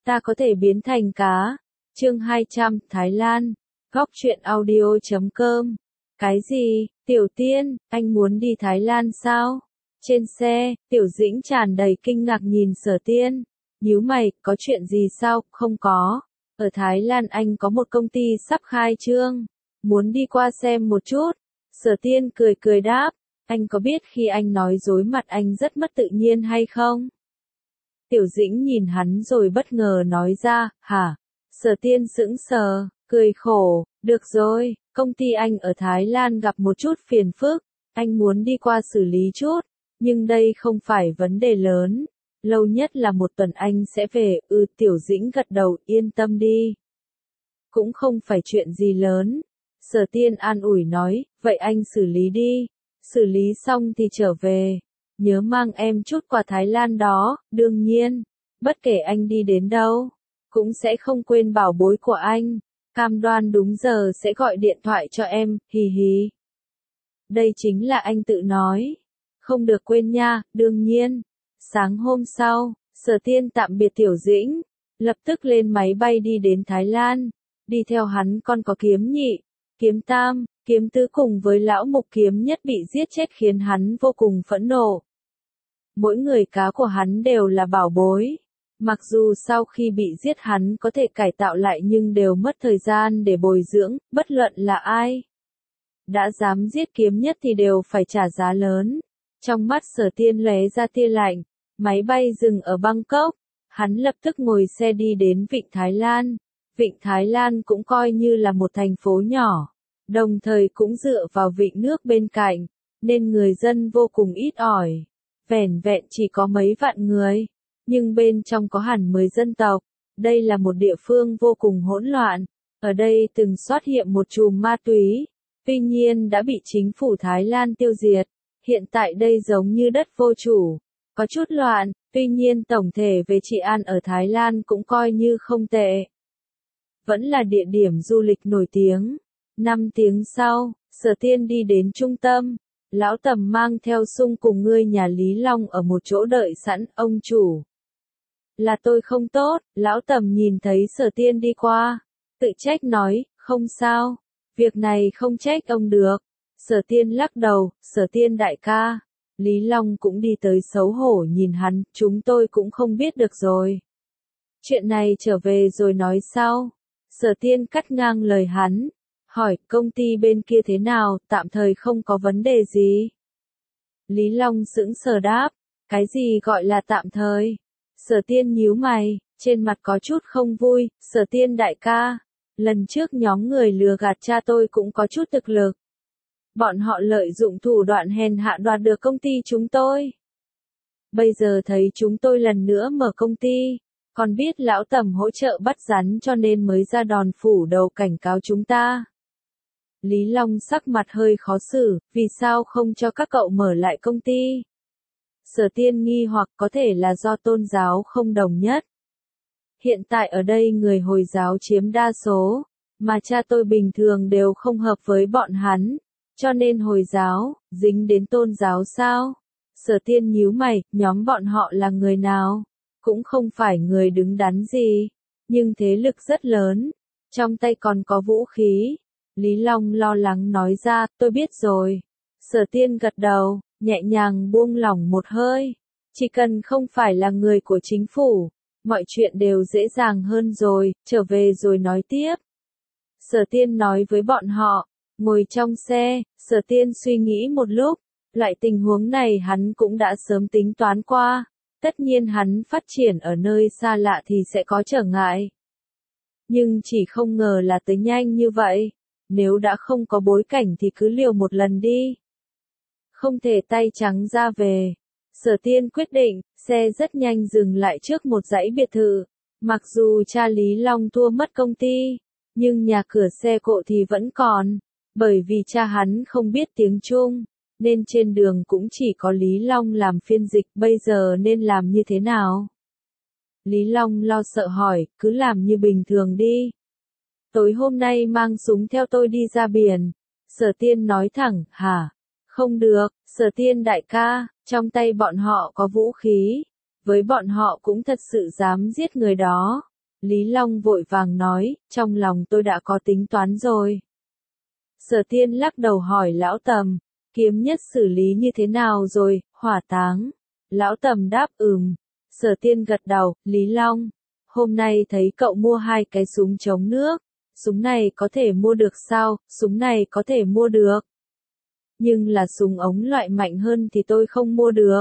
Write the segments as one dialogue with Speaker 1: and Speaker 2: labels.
Speaker 1: ta có thể biến thành cá. Chương 200, Thái Lan. Góc truyện audio.com. Cái gì, Tiểu Tiên, anh muốn đi Thái Lan sao? Trên xe, Tiểu Dĩnh tràn đầy kinh ngạc nhìn Sở Tiên. Nhíu mày, có chuyện gì sao? Không có. Ở Thái Lan anh có một công ty sắp khai trương. Muốn đi qua xem một chút. Sở Tiên cười cười đáp. Anh có biết khi anh nói dối mặt anh rất mất tự nhiên hay không? Tiểu Dĩnh nhìn hắn rồi bất ngờ nói ra, hả? Sở Tiên sững sờ, cười khổ, được rồi, công ty anh ở Thái Lan gặp một chút phiền phức, anh muốn đi qua xử lý chút, nhưng đây không phải vấn đề lớn, lâu nhất là một tuần anh sẽ về. Tiểu Dĩnh gật đầu, yên tâm đi. Cũng không phải chuyện gì lớn. Sở Tiên an ủi nói, vậy anh xử lý đi, xử lý xong thì trở về. Nhớ mang em chút quà Thái Lan đó, đương nhiên, bất kể anh đi đến đâu, cũng sẽ không quên bảo bối của anh, cam đoan đúng giờ sẽ gọi điện thoại cho em, hì hì. Đây chính là anh tự nói, không được quên nha, đương nhiên. Sáng hôm sau, Sở Tiên tạm biệt Tiểu Dĩnh, lập tức lên máy bay đi đến Thái Lan, đi theo hắn còn có Kiếm Nhị, Kiếm Tam, Kiếm Tứ cùng với lão Mục Kiếm Nhất bị giết chết khiến hắn vô cùng phẫn nộ. Mỗi người cá của hắn đều là bảo bối. Mặc dù sau khi bị giết hắn có thể cải tạo lại nhưng đều mất thời gian để bồi dưỡng, bất luận là ai. Đã dám giết Kiếm Nhất thì đều phải trả giá lớn. Trong mắt Sở Tiên lóe ra tia lạnh, máy bay dừng ở Bangkok, hắn lập tức ngồi xe đi đến Vịnh Thái Lan. Vịnh Thái Lan cũng coi như là một thành phố nhỏ, đồng thời cũng dựa vào vịnh nước bên cạnh, nên người dân vô cùng ít ỏi. Vẻn vẹn chỉ có mấy vạn người, nhưng bên trong có hẳn 10 dân tộc. Đây là một địa phương vô cùng hỗn loạn. Ở đây từng xuất hiện một chùm ma túy, tuy nhiên đã bị chính phủ Thái Lan tiêu diệt. Hiện tại đây giống như đất vô chủ, có chút loạn, tuy nhiên tổng thể về trị an ở Thái Lan cũng coi như không tệ. Vẫn là địa điểm du lịch nổi tiếng. 5 tiếng sau, Sở Tiên đi đến trung tâm. Lão Tầm mang theo Sung cùng ngươi nhà Lý Long ở một chỗ đợi sẵn. Ông chủ, là tôi không tốt. Lão Tầm nhìn thấy Sở Tiên đi qua, tự trách nói, không sao, việc này không trách ông được. Sở Tiên lắc đầu, Sở Tiên đại ca. Lý Long cũng đi tới xấu hổ nhìn hắn, chúng tôi cũng không biết được rồi. Chuyện này trở về rồi nói sau. Sở Tiên cắt ngang lời hắn, hỏi công ty bên kia thế nào, tạm thời không có vấn đề gì. Lý Long sững sờ đáp, cái gì gọi là tạm thời? Sở Tiên nhíu mày, trên mặt có chút không vui. Sở Tiên đại ca, lần trước nhóm người lừa gạt cha tôi cũng có chút thực lực. Bọn họ lợi dụng thủ đoạn hèn hạ đoạt được công ty chúng tôi. Bây giờ thấy chúng tôi lần nữa mở công ty, còn biết lão Tầm hỗ trợ bắt rắn cho nên mới ra đòn phủ đầu cảnh cáo chúng ta. Lý Long sắc mặt hơi khó xử, vì sao không cho các cậu mở lại công ty? Sở Tiên nghi hoặc có thể là do tôn giáo không đồng nhất. Hiện tại ở đây người Hồi giáo chiếm đa số, mà cha tôi bình thường đều không hợp với bọn hắn, cho nên Hồi giáo, dính đến tôn giáo sao? Sở Tiên nhíu mày, nhóm bọn họ là người nào? Cũng không phải người đứng đắn gì, nhưng thế lực rất lớn, trong tay còn có vũ khí. Lý Long lo lắng nói ra, tôi biết rồi. Sở Tiên gật đầu, nhẹ nhàng buông lỏng một hơi. Chỉ cần không phải là người của chính phủ, mọi chuyện đều dễ dàng hơn rồi, trở về rồi nói tiếp. Sở Tiên nói với bọn họ, ngồi trong xe, Sở Tiên suy nghĩ một lúc, loại tình huống này hắn cũng đã sớm tính toán qua. Tất nhiên hắn phát triển ở nơi xa lạ thì sẽ có trở ngại. Nhưng chỉ không ngờ là tới nhanh như vậy. Nếu đã không có bối cảnh thì cứ liều một lần đi. Không thể tay trắng ra về. Sở Tiên quyết định, xe rất nhanh dừng lại trước một dãy biệt thự. Mặc dù cha Lý Long thua mất công ty, nhưng nhà cửa xe cộ thì vẫn còn. Bởi vì cha hắn không biết tiếng Trung, nên trên đường cũng chỉ có Lý Long làm phiên dịch. Bây giờ nên làm như thế nào? Lý Long lo sợ hỏi, cứ làm như bình thường đi. Tối hôm nay mang súng theo tôi đi ra biển. Sở Tiên nói thẳng, hả? Không được, Sở Tiên đại ca, trong tay bọn họ có vũ khí. Với bọn họ cũng thật sự dám giết người đó. Lý Long vội vàng nói, trong lòng tôi đã có tính toán rồi. Sở Tiên lắc đầu hỏi Lão Tầm, kiếm nhất xử lý như thế nào rồi, hỏa táng. Lão Tầm đáp Sở Tiên gật đầu, Lý Long, hôm nay thấy cậu mua 2 cái súng chống nước, súng này có thể mua được sao, súng này có thể mua được. Nhưng là súng ống loại mạnh hơn thì tôi không mua được.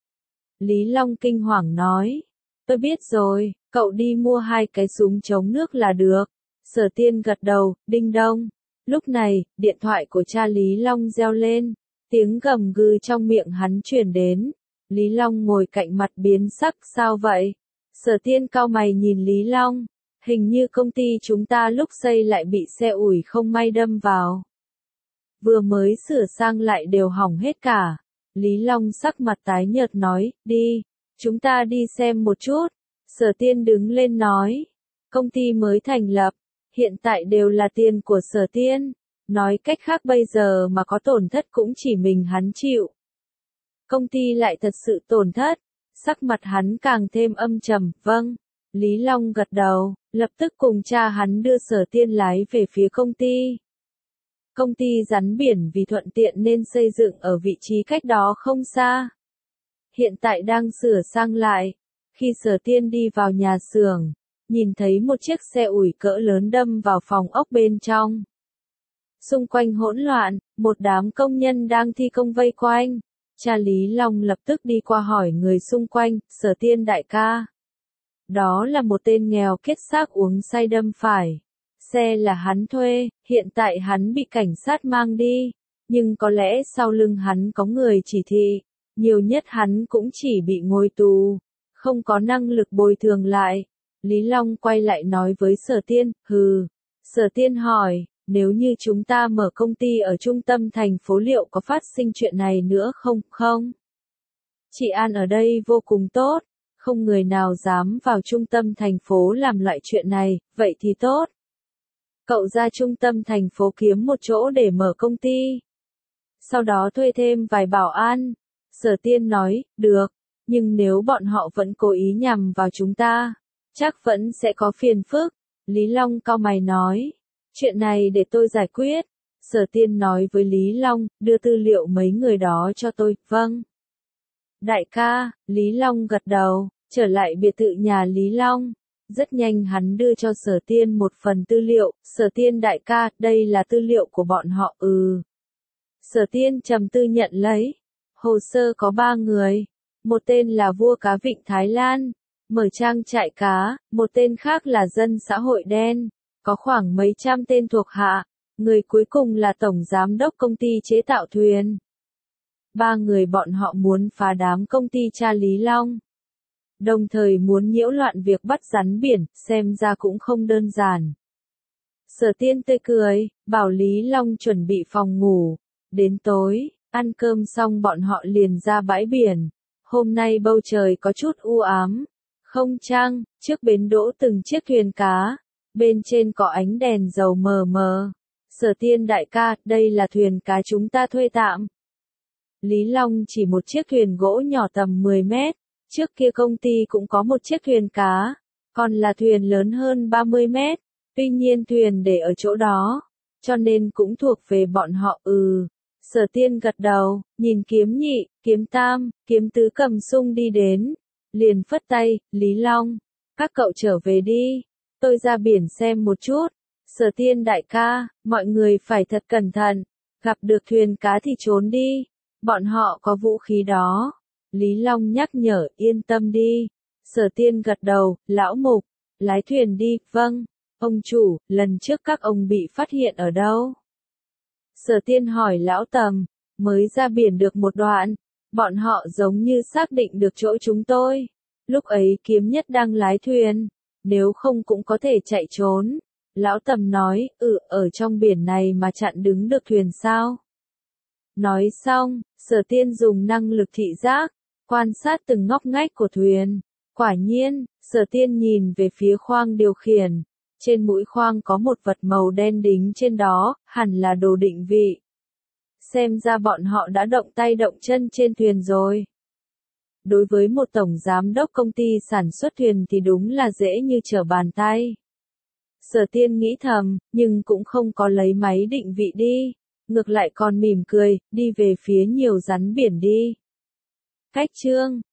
Speaker 1: Lý Long kinh hoàng nói, tôi biết rồi, cậu đi mua 2 cái súng chống nước là được. Sở Tiên gật đầu, đinh đông. Lúc này, điện thoại của cha Lý Long reo lên, tiếng gầm gừ trong miệng hắn truyền đến. Lý Long ngồi cạnh mặt biến sắc, sao vậy? Sở Tiên cau mày nhìn Lý Long, hình như công ty chúng ta lúc xây lại bị xe ủi không may đâm vào. Vừa mới sửa sang lại đều hỏng hết cả. Lý Long sắc mặt tái nhợt nói, đi, chúng ta đi xem một chút. Sở Tiên đứng lên nói, công ty mới thành lập, hiện tại đều là tiền của Sở Tiên. Nói cách khác bây giờ mà có tổn thất cũng chỉ mình hắn chịu. Công ty lại thật sự tổn thất, sắc mặt hắn càng thêm âm trầm, vâng. Lý Long gật đầu, lập tức cùng cha hắn đưa Sở Tiên lái về phía công ty. Công ty rắn biển vì thuận tiện nên xây dựng ở vị trí cách đó không xa. Hiện tại đang sửa sang lại. Khi Sở Tiên đi vào nhà xưởng, nhìn thấy một chiếc xe ủi cỡ lớn đâm vào phòng ốc bên trong. Xung quanh hỗn loạn, một đám công nhân đang thi công vây quanh. Cha Lý Long lập tức đi qua hỏi người xung quanh, Sở Tiên đại ca. Đó là một tên nghèo kết xác uống say đâm phải. Xe là hắn thuê, hiện tại hắn bị cảnh sát mang đi. Nhưng có lẽ sau lưng hắn có người chỉ thị. Nhiều nhất hắn cũng chỉ bị ngồi tù. Không có năng lực bồi thường lại. Lý Long quay lại nói với Sở Tiên, hừ. Sở Tiên hỏi, nếu như chúng ta mở công ty ở trung tâm thành phố liệu có phát sinh chuyện này nữa không? Không. Trị an ở đây vô cùng tốt. Không người nào dám vào trung tâm thành phố làm loại chuyện này, vậy thì tốt. Cậu ra trung tâm thành phố kiếm một chỗ để mở công ty. Sau đó thuê thêm vài bảo an. Sở Tiên nói, được, nhưng nếu bọn họ vẫn cố ý nhằm vào chúng ta, chắc vẫn sẽ có phiền phức. Lý Long cau mày nói, chuyện này để tôi giải quyết. Sở Tiên nói với Lý Long, đưa tư liệu mấy người đó cho tôi, vâng. Đại ca, Lý Long gật đầu, trở lại biệt thự nhà Lý Long. Rất nhanh hắn đưa cho Sở Tiên một phần tư liệu, Sở Tiên đại ca, đây là tư liệu của bọn họ, Sở Tiên trầm tư nhận lấy. Hồ sơ có 3 người. Một tên là vua cá vịnh Thái Lan, mở trang trại cá, một tên khác là dân xã hội đen, có khoảng mấy trăm tên thuộc hạ, người cuối cùng là tổng giám đốc công ty chế tạo thuyền. 3 người bọn họ muốn phá đám công ty cha Lý Long. Đồng thời muốn nhiễu loạn việc bắt rắn biển, xem ra cũng không đơn giản. Sở Tiên tươi cười, bảo Lý Long chuẩn bị phòng ngủ. Đến tối, ăn cơm xong bọn họ liền ra bãi biển. Hôm nay bầu trời có chút u ám. Không trăng, trước bến đỗ từng chiếc thuyền cá. Bên trên có ánh đèn dầu mờ mờ. Sở Tiên đại ca, đây là thuyền cá chúng ta thuê tạm. Lý Long chỉ một chiếc thuyền gỗ nhỏ tầm 10 mét. Trước kia công ty cũng có một chiếc thuyền cá, còn là thuyền lớn hơn 30 mét, tuy nhiên thuyền để ở chỗ đó, cho nên cũng thuộc về bọn họ. Sở Tiên gật đầu, nhìn kiếm nhị, kiếm tam, kiếm tứ cầm sung đi đến, liền phất tay, Lý Long, các cậu trở về đi, tôi ra biển xem một chút. Sở Tiên đại ca, mọi người phải thật cẩn thận, gặp được thuyền cá thì trốn đi, bọn họ có vũ khí đó. Lý Long nhắc nhở, yên tâm đi. Sở Tiên gật đầu, lão mục, lái thuyền đi, vâng. Ông chủ, lần trước các ông bị phát hiện ở đâu? Sở Tiên hỏi lão Tầm, mới ra biển được một đoạn, bọn họ giống như xác định được chỗ chúng tôi. Lúc ấy Kiếm Nhất đang lái thuyền, nếu không cũng có thể chạy trốn. Lão Tầm nói, ở trong biển này mà chặn đứng được thuyền sao? Nói xong, Sở Tiên dùng năng lực thị giác, quan sát từng ngóc ngách của thuyền. Quả nhiên, Sở Tiên nhìn về phía khoang điều khiển. Trên mũi khoang có một vật màu đen đính trên đó, hẳn là đồ định vị. Xem ra bọn họ đã động tay động chân trên thuyền rồi. đối với một tổng giám đốc công ty sản xuất thuyền thì đúng là dễ như trở bàn tay. Sở Tiên nghĩ thầm, nhưng cũng không có lấy máy định vị đi, ngược lại còn mỉm cười, đi về phía nhiều rắn biển đi. Cách chương